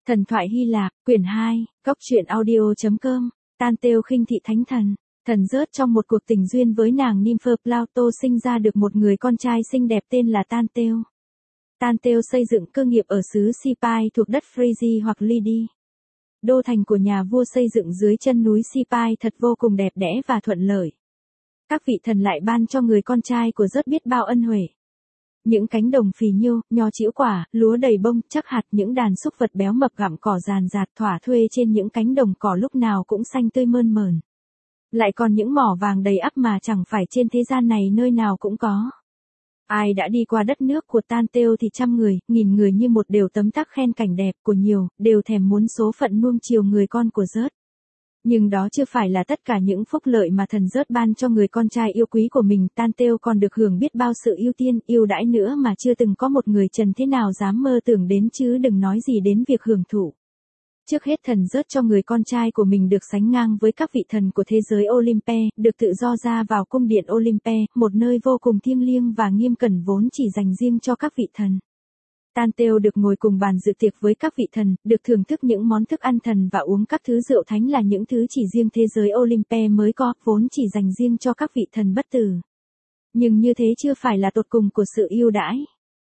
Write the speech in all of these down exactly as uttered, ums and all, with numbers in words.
Thần thoại Hy Lạp, quyển hai, góc truyện audio chấm com, Tanteo khinh thị thánh thần. Thần rớt trong một cuộc tình duyên với nàng Nympher Plauto sinh ra được một người con trai xinh đẹp tên là Tanteo. Tanteo xây dựng cơ nghiệp ở xứ Sipai thuộc đất Phrygia hoặc Lydia. Đô thành của nhà vua xây dựng dưới chân núi Sipai thật vô cùng đẹp đẽ và thuận lợi. Các vị thần lại ban cho người con trai của rớt biết bao ân huệ. Những cánh đồng phì nhiêu, nho trĩu quả, lúa đầy bông, chắc hạt, những đàn súc vật béo mập gặm cỏ ràn rạt thỏa thuê trên những cánh đồng cỏ lúc nào cũng xanh tươi mơn mởn. Lại còn những mỏ vàng đầy ắp mà chẳng phải trên thế gian này nơi nào cũng có. Ai đã đi qua đất nước của Tanteo thì trăm người, nghìn người như một đều tấm tắc khen cảnh đẹp của nhiều, đều thèm muốn số phận nuông chiều người con của rớt. Nhưng đó chưa phải là tất cả những phúc lợi mà thần rớt ban cho người con trai yêu quý của mình. Tanteo còn được hưởng biết bao sự ưu tiên, ưu đãi nữa mà chưa từng có một người trần thế nào dám mơ tưởng đến, chứ đừng nói gì đến việc hưởng thụ. Trước hết thần rớt cho người con trai của mình được sánh ngang với các vị thần của thế giới Olympe, được tự do ra vào cung điện Olympe, một nơi vô cùng thiêng liêng và nghiêm cẩn vốn chỉ dành riêng cho các vị thần. Tanteo được ngồi cùng bàn dự tiệc với các vị thần, được thưởng thức những món thức ăn thần và uống các thứ rượu thánh là những thứ chỉ riêng thế giới Olympe mới có, vốn chỉ dành riêng cho các vị thần bất tử. Nhưng như thế chưa phải là tột cùng của sự ưu đãi.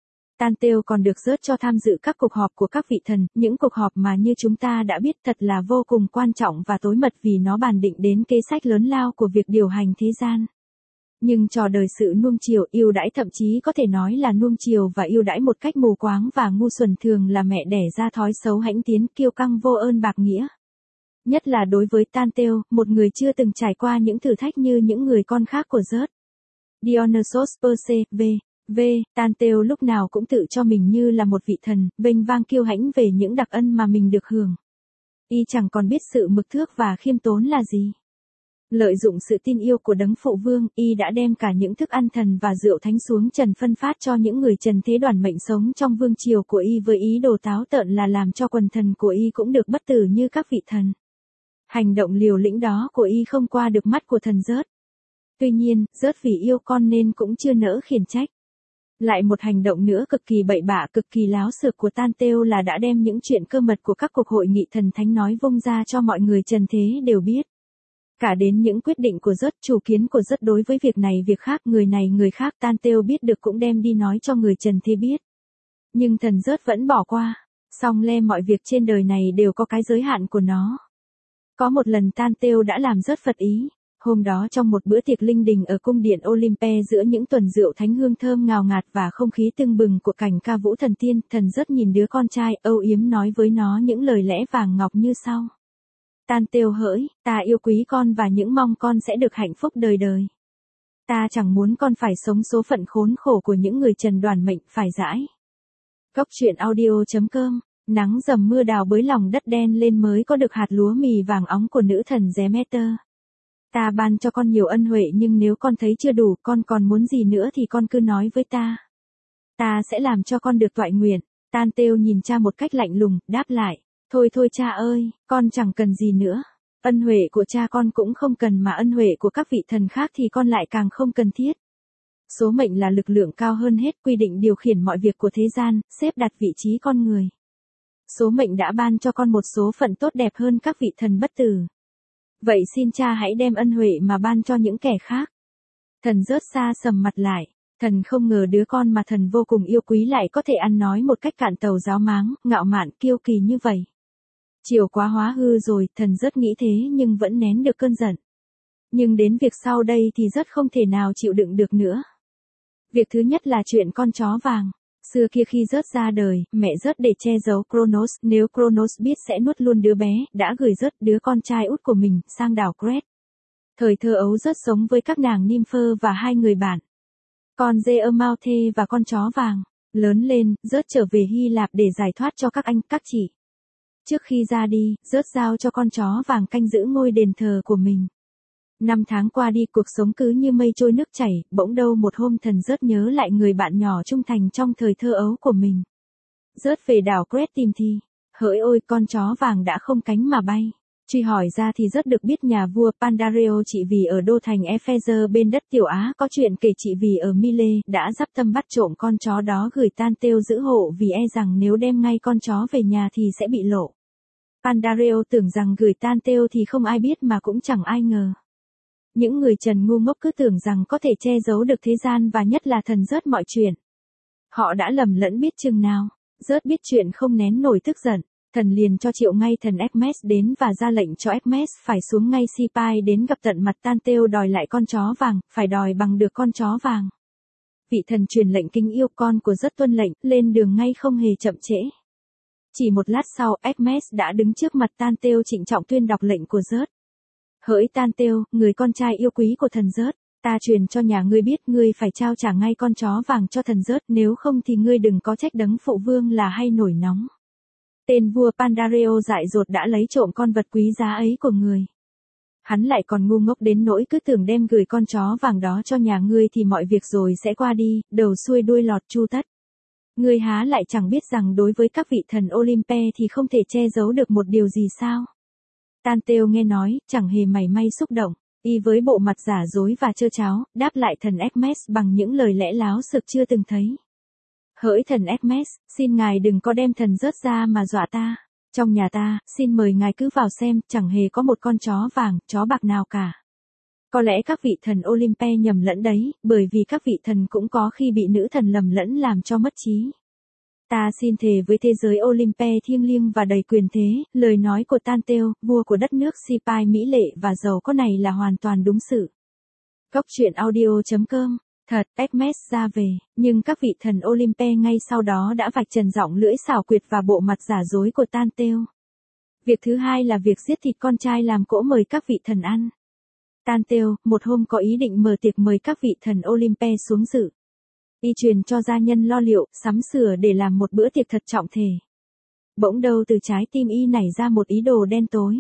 Tanteo còn được rớt cho tham dự các cuộc họp của các vị thần, những cuộc họp mà như chúng ta đã biết thật là vô cùng quan trọng và tối mật vì nó bàn định đến kế sách lớn lao của việc điều hành thế gian. Nhưng trò đời sự nuông chiều, ưu đãi, thậm chí có thể nói là nuông chiều và ưu đãi một cách mù quáng và ngu xuẩn thường là mẹ đẻ ra thói xấu hãnh tiến, kiêu căng, vô ơn bạc nghĩa. Nhất là đối với Tanteo, một người chưa từng trải qua những thử thách như những người con khác của rớt. Dionysos Perse, v. v. Tanteo lúc nào cũng tự cho mình như là một vị thần, vênh vang kiêu hãnh về những đặc ân mà mình được hưởng. Y chẳng còn biết sự mực thước và khiêm tốn là gì. Lợi dụng sự tin yêu của đấng phụ vương, y đã đem cả những thức ăn thần và rượu thánh xuống trần phân phát cho những người trần thế đoàn mệnh sống trong vương triều của y với ý đồ táo tợn là làm cho quần thần của y cũng được bất tử như các vị thần. Hành động liều lĩnh đó của y không qua được mắt của thần rớt. Tuy nhiên, rớt vì yêu con nên cũng chưa nỡ khiển trách. Lại một hành động nữa cực kỳ bậy bạ, cực kỳ láo xược của Tanteo là đã đem những chuyện cơ mật của các cuộc hội nghị thần thánh nói vung ra cho mọi người trần thế đều biết. Cả đến những quyết định của rớt, chủ kiến của rớt đối với việc này việc khác, người này người khác, Tanteo biết được cũng đem đi nói cho người trần thế biết. Nhưng thần rớt vẫn bỏ qua. Song le mọi việc trên đời này đều có cái giới hạn của nó. Có một lần Tanteo đã làm rớt phật ý. Hôm đó trong một bữa tiệc linh đình ở cung điện Olympe giữa những tuần rượu thánh hương thơm ngào ngạt và không khí tưng bừng của cảnh ca vũ thần tiên, thần rớt nhìn đứa con trai, âu yếm nói với nó những lời lẽ vàng ngọc như sau. Tanteo hỡi, ta yêu quý con và những mong con sẽ được hạnh phúc đời đời. Ta chẳng muốn con phải sống số phận khốn khổ của những người trần đoàn mệnh phải dãi. Góc truyện audio chấm com, nắng dầm mưa đào bới lòng đất đen lên mới có được hạt lúa mì vàng óng của nữ thần Demeter. Ta ban cho con nhiều ân huệ nhưng nếu con thấy chưa đủ, con còn muốn gì nữa thì con cứ nói với ta. Ta sẽ làm cho con được toại nguyện. Tanteo nhìn cha một cách lạnh lùng, đáp lại. Thôi thôi cha ơi, con chẳng cần gì nữa. Ân huệ của cha con cũng không cần mà ân huệ của các vị thần khác thì con lại càng không cần thiết. Số mệnh là lực lượng cao hơn hết, quy định điều khiển mọi việc của thế gian, xếp đặt vị trí con người. Số mệnh đã ban cho con một số phận tốt đẹp hơn các vị thần bất tử. Vậy xin cha hãy đem ân huệ mà ban cho những kẻ khác. Thần rớt xa sầm mặt lại. Thần không ngờ đứa con mà thần vô cùng yêu quý lại có thể ăn nói một cách cạn tàu giáo máng, ngạo mạn, kiêu kỳ như vậy. Chiều quá hóa hư rồi, thần rớt nghĩ thế nhưng vẫn nén được cơn giận. Nhưng đến việc sau đây thì rớt không thể nào chịu đựng được nữa. Việc thứ nhất là chuyện con chó vàng. Xưa kia khi rớt ra đời, mẹ rớt để che giấu Kronos, nếu Kronos biết sẽ nuốt luôn đứa bé, đã gửi rớt đứa con trai út của mình sang đảo Crete. Thời thơ ấu rớt sống với các nàng Nympher và hai người bạn. Con Geomauthe và con chó vàng. Lớn lên, rớt trở về Hy Lạp để giải thoát cho các anh, các chị. Trước khi ra đi, rớt giao cho con chó vàng canh giữ ngôi đền thờ của mình. Năm tháng qua đi, cuộc sống cứ như mây trôi nước chảy, bỗng đâu một hôm thần rớt nhớ lại người bạn nhỏ trung thành trong thời thơ ấu của mình. Rớt về đảo Crete tìm thì, hỡi ôi con chó vàng đã không cánh mà bay. Truy hỏi ra thì rất được biết nhà vua Pandareo trị vì ở đô thành Epheser bên đất Tiểu Á có chuyện kể trị vì ở Mile đã dắp tâm bắt trộm con chó đó gửi Tanteo giữ hộ vì e rằng nếu đem ngay con chó về nhà thì sẽ bị lộ. Pandareo tưởng rằng gửi Tanteo thì không ai biết mà cũng chẳng ai ngờ. Những người trần ngu ngốc cứ tưởng rằng có thể che giấu được thế gian và nhất là thần rớt mọi chuyện. Họ đã lầm lẫn biết chừng nào, rớt biết chuyện không nén nổi tức giận. Thần liền cho triệu ngay thần Hermes đến và ra lệnh cho Hermes phải xuống ngay Sipai đến gặp tận mặt Tanteo đòi lại con chó vàng, phải đòi bằng được con chó vàng. Vị thần truyền lệnh kính yêu con của rất tuân lệnh, lên đường ngay không hề chậm trễ. Chỉ một lát sau, Hermes đã đứng trước mặt Tanteo trịnh trọng tuyên đọc lệnh của rớt. Hỡi Tanteo, người con trai yêu quý của thần rớt, ta truyền cho nhà ngươi biết ngươi phải trao trả ngay con chó vàng cho thần rớt, nếu không thì ngươi đừng có trách đấng phụ vương là hay nổi nóng. Tên vua Pandareo dại dột đã lấy trộm con vật quý giá ấy của người. Hắn lại còn ngu ngốc đến nỗi cứ tưởng đem gửi con chó vàng đó cho nhà ngươi thì mọi việc rồi sẽ qua đi, đầu xuôi đuôi lọt chu tất. Ngươi há lại chẳng biết rằng đối với các vị thần Olympe thì không thể che giấu được một điều gì sao? Tanteo nghe nói, chẳng hề mảy may xúc động, y với bộ mặt giả dối và trơ tráo, đáp lại thần Hermes bằng những lời lẽ láo xược chưa từng thấy. Hỡi thần Hermes, xin ngài đừng có đem thần rớt ra mà dọa ta. Trong nhà ta, xin mời ngài cứ vào xem, chẳng hề có một con chó vàng, chó bạc nào cả. Có lẽ các vị thần Olympe nhầm lẫn đấy, bởi vì các vị thần cũng có khi bị nữ thần lầm lẫn làm cho mất trí. Ta xin thề với thế giới Olympe thiêng liêng và đầy quyền thế, lời nói của Tanteo, vua của đất nước Sipai mỹ lệ và giàu có này là hoàn toàn đúng sự. Góc truyện audio chấm com. Thật, Hermes ra về, nhưng các vị thần Olympe ngay sau đó đã vạch trần giọng lưỡi xảo quyệt và bộ mặt giả dối của Tanteo. Việc thứ hai là việc giết thịt con trai làm cỗ mời các vị thần ăn. Tanteo, một hôm có ý định mở tiệc mời các vị thần Olympe xuống dự. Y truyền cho gia nhân lo liệu, sắm sửa để làm một bữa tiệc thật trọng thể. Bỗng đâu từ trái tim y nảy ra một ý đồ đen tối.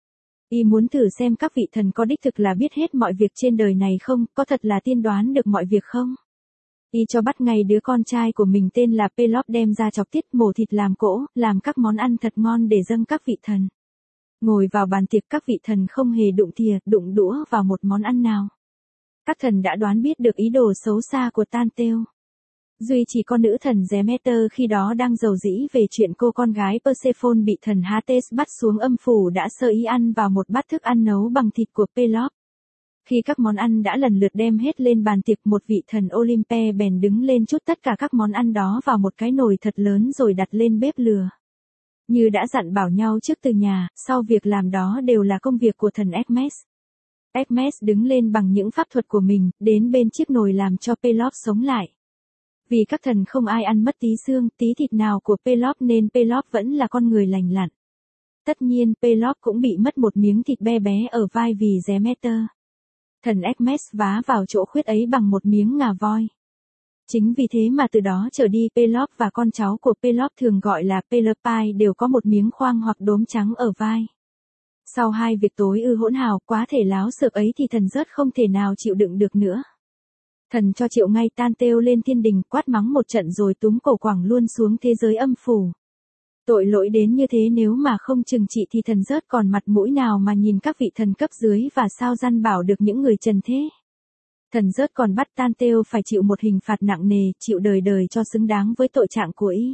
Y muốn thử xem các vị thần có đích thực là biết hết mọi việc trên đời này không, có thật là tiên đoán được mọi việc không. Y cho bắt ngay đứa con trai của mình tên là Pelops đem ra chọc tiết mổ thịt làm cỗ, làm các món ăn thật ngon để dâng các vị thần. Ngồi vào bàn tiệc các vị thần không hề đụng thìa, đụng đũa vào một món ăn nào. Các thần đã đoán biết được ý đồ xấu xa của Tanteo. Duy chỉ con nữ thần Demeter khi đó đang giàu dĩ về chuyện cô con gái Persephone bị thần Hades bắt xuống âm phủ đã sơ ý ăn vào một bát thức ăn nấu bằng thịt của Pelops. Khi các món ăn đã lần lượt đem hết lên bàn tiệc, một vị thần Olympe bèn đứng lên trút tất cả các món ăn đó vào một cái nồi thật lớn rồi đặt lên bếp lửa. Như đã dặn bảo nhau trước từ nhà, sau việc làm đó đều là công việc của thần Hermes. Hermes đứng lên bằng những pháp thuật của mình, đến bên chiếc nồi làm cho Pelops sống lại. Vì các thần không ai ăn mất tí xương, tí thịt nào của Pelops nên Pelops vẫn là con người lành lặn. Tất nhiên Pelops cũng bị mất một miếng thịt be bé ở vai vì Demeter. Thần Hermes vá vào chỗ khuyết ấy bằng một miếng ngà voi. Chính vì thế mà từ đó trở đi Pelops và con cháu của Pelops thường gọi là Pelopai đều có một miếng khoang hoặc đốm trắng ở vai. Sau hai việc tối ư hỗn hào quá thể láo xược ấy thì thần rớt không thể nào chịu đựng được nữa. Thần cho triệu ngay Tanteo lên thiên đình quát mắng một trận rồi túm cổ quẳng luôn xuống thế giới âm phủ. Tội lỗi đến như thế nếu mà không trừng trị thì thần rớt còn mặt mũi nào mà nhìn các vị thần cấp dưới và sao răn bảo được những người trần thế. Thần rớt còn bắt Tanteo phải chịu một hình phạt nặng nề, chịu đời đời cho xứng đáng với tội trạng của y.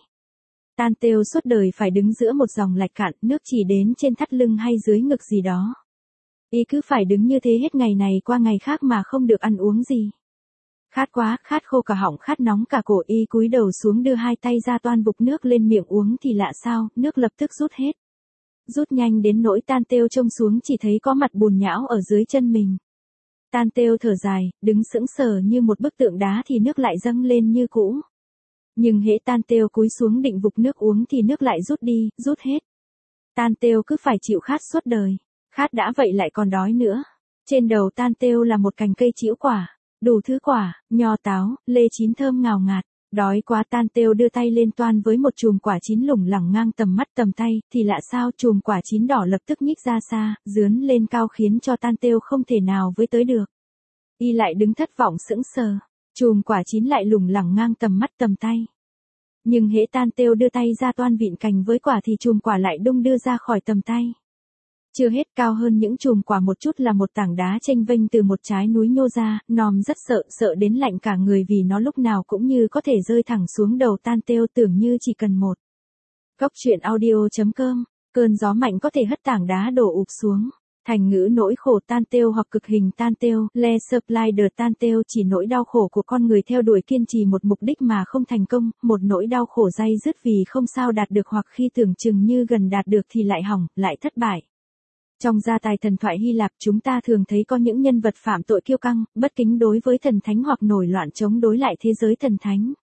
Tanteo suốt đời phải đứng giữa một dòng lạch cạn, nước chỉ đến trên thắt lưng hay dưới ngực gì đó. Y cứ phải đứng như thế hết ngày này qua ngày khác mà không được ăn uống gì. Khát quá, khát khô cả họng, khát nóng cả cổ, y cúi đầu xuống đưa hai tay ra toan vục nước lên miệng uống thì lạ sao, nước lập tức rút hết. Rút nhanh đến nỗi Tanteo trông xuống chỉ thấy có mặt bùn nhão ở dưới chân mình. Tanteo thở dài, đứng sững sờ như một bức tượng đá thì nước lại dâng lên như cũ. Nhưng hễ Tanteo cúi xuống định vục nước uống thì nước lại rút đi, rút hết. Tanteo cứ phải chịu khát suốt đời. Khát đã vậy lại còn đói nữa. Trên đầu Tanteo là một cành cây trĩu quả. Đủ thứ quả, nho táo, lê chín thơm ngào ngạt. Đói quá Tanteo đưa tay lên toan với một chùm quả chín lủng lẳng ngang tầm mắt tầm tay, thì lạ sao chùm quả chín đỏ lập tức nhích ra xa, dướn lên cao khiến cho Tanteo không thể nào với tới được. Y lại đứng thất vọng sững sờ, chùm quả chín lại lủng lẳng ngang tầm mắt tầm tay. Nhưng hễ Tanteo đưa tay ra toan vịn cành với quả thì chùm quả lại đung đưa ra khỏi tầm tay. Chưa hết, cao hơn những chùm quả một chút là một tảng đá chênh vênh từ một trái núi nhô ra, Nom rất sợ, sợ đến lạnh cả người vì nó lúc nào cũng như có thể rơi thẳng xuống đầu Tanteo, tưởng như chỉ cần một. Góc truyện audio.com, cơn gió mạnh có thể hất tảng đá đổ ụp xuống. Thành ngữ nỗi khổ Tanteo hoặc cực hình Tanteo, Le Supplier Tanteo chỉ nỗi đau khổ của con người theo đuổi kiên trì một mục đích mà không thành công, một nỗi đau khổ day dứt vì không sao đạt được hoặc khi tưởng chừng như gần đạt được thì lại hỏng, lại thất bại. Trong gia tài thần thoại Hy Lạp chúng ta thường thấy có những nhân vật phạm tội kiêu căng, bất kính đối với thần thánh hoặc nổi loạn chống đối lại thế giới thần thánh.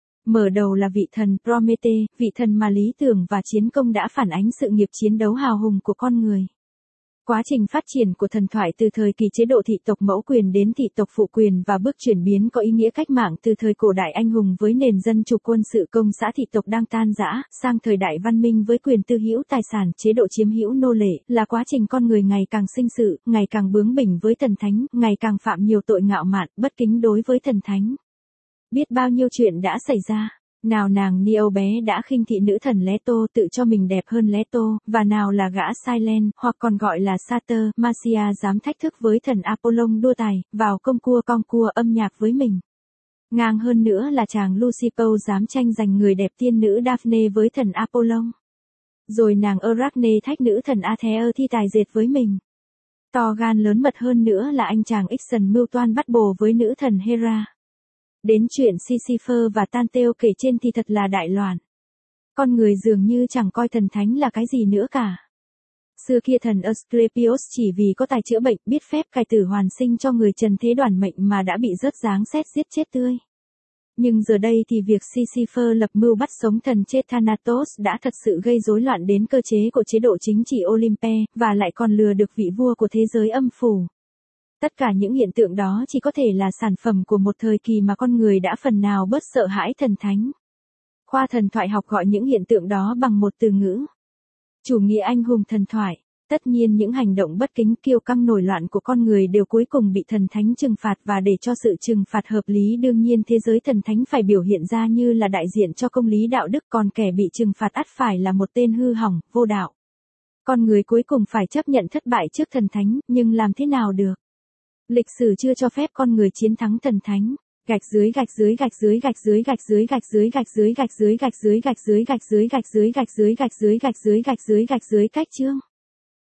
Mở đầu là vị thần Promete, vị thần mà lý tưởng và chiến công đã phản ánh sự nghiệp chiến đấu hào hùng của con người. Quá trình phát triển của thần thoại từ thời kỳ chế độ thị tộc mẫu quyền đến thị tộc phụ quyền và bước chuyển biến có ý nghĩa cách mạng từ thời cổ đại anh hùng với nền dân chủ quân sự công xã thị tộc đang tan rã, sang thời đại văn minh với quyền tư hữu tài sản, chế độ chiếm hữu nô lệ, là quá trình con người ngày càng sinh sự, ngày càng bướng bỉnh với thần thánh, ngày càng phạm nhiều tội ngạo mạn, bất kính đối với thần thánh. Biết bao nhiêu chuyện đã xảy ra. Nào nàng Neo bé đã khinh thị nữ thần Leto tự cho mình đẹp hơn Leto, và nào là gã Silent, hoặc còn gọi là Satyr, Marcia dám thách thức với thần Apollon đua tài, vào công cua con cua âm nhạc với mình. Ngang hơn nữa là chàng Lucifer dám tranh giành người đẹp tiên nữ Daphne với thần Apollon. Rồi nàng Arachne thách nữ thần Athea thi tài dệt với mình. To gan lớn mật hơn nữa là anh chàng Ixion mưu toan bắt bồ với nữ thần Hera. Đến chuyện Sisyphus và Tanteo kể trên thì thật là đại loạn. Con người dường như chẳng coi thần thánh là cái gì nữa cả. Xưa kia thần Asclepios chỉ vì có tài chữa bệnh, biết phép cải tử hoàn sinh cho người trần thế đoản mệnh mà đã bị rớt giáng sét giết chết tươi. Nhưng giờ đây thì việc Sisyphus lập mưu bắt sống thần chết Thanatos đã thật sự gây rối loạn đến cơ chế của chế độ chính trị Olympe, và lại còn lừa được vị vua của thế giới âm phủ. Tất cả những hiện tượng đó chỉ có thể là sản phẩm của một thời kỳ mà con người đã phần nào bớt sợ hãi thần thánh. Khoa thần thoại học gọi những hiện tượng đó bằng một từ ngữ: chủ nghĩa anh hùng thần thoại. Tất nhiên những hành động bất kính kiêu căng nổi loạn của con người đều cuối cùng bị thần thánh trừng phạt, và để cho sự trừng phạt hợp lý đương nhiên thế giới thần thánh phải biểu hiện ra như là đại diện cho công lý đạo đức, còn kẻ bị trừng phạt ắt phải là một tên hư hỏng, vô đạo. Con người cuối cùng phải chấp nhận thất bại trước thần thánh, nhưng làm thế nào được? Lịch sử chưa cho phép con người chiến thắng thần thánh. Gạch dưới gạch dưới gạch dưới gạch dưới gạch dưới gạch dưới gạch dưới gạch dưới gạch dưới gạch dưới gạch dưới gạch dưới gạch dưới gạch dưới gạch dưới gạch dưới gạch dưới cách chương.